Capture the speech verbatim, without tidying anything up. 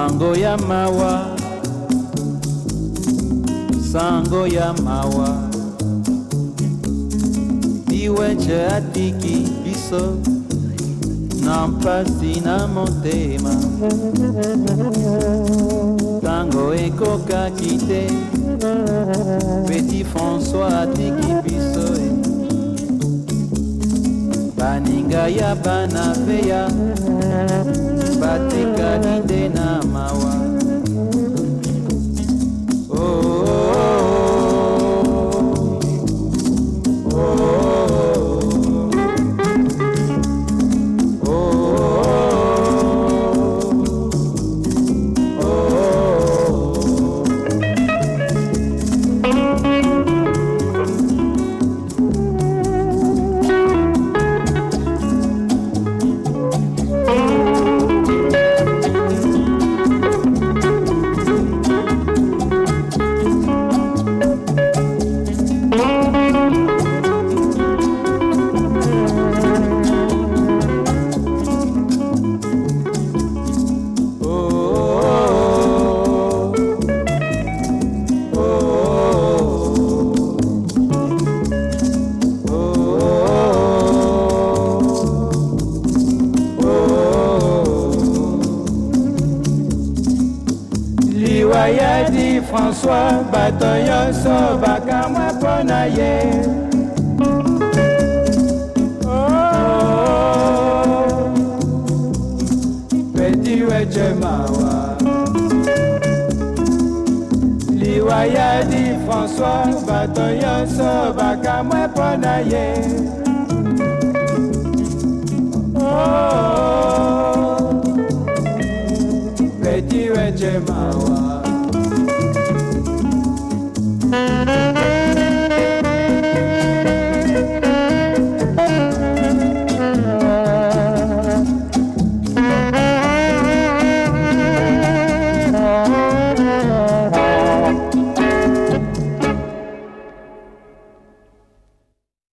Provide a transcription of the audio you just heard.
Sango ya mawa, sango ya mawa, iweche atiki biso na mpasi na motema. Tango ekokaki te, Petit François atiki biso e. Baninga ya bana veya, batekani nde na mawa. Liwayadi François batoyo so bakamwa pona ye. Oh, Petit weche mawa. Liwayadi François batoyo so bakamwa pona ye. Oh, Petit weche mawa.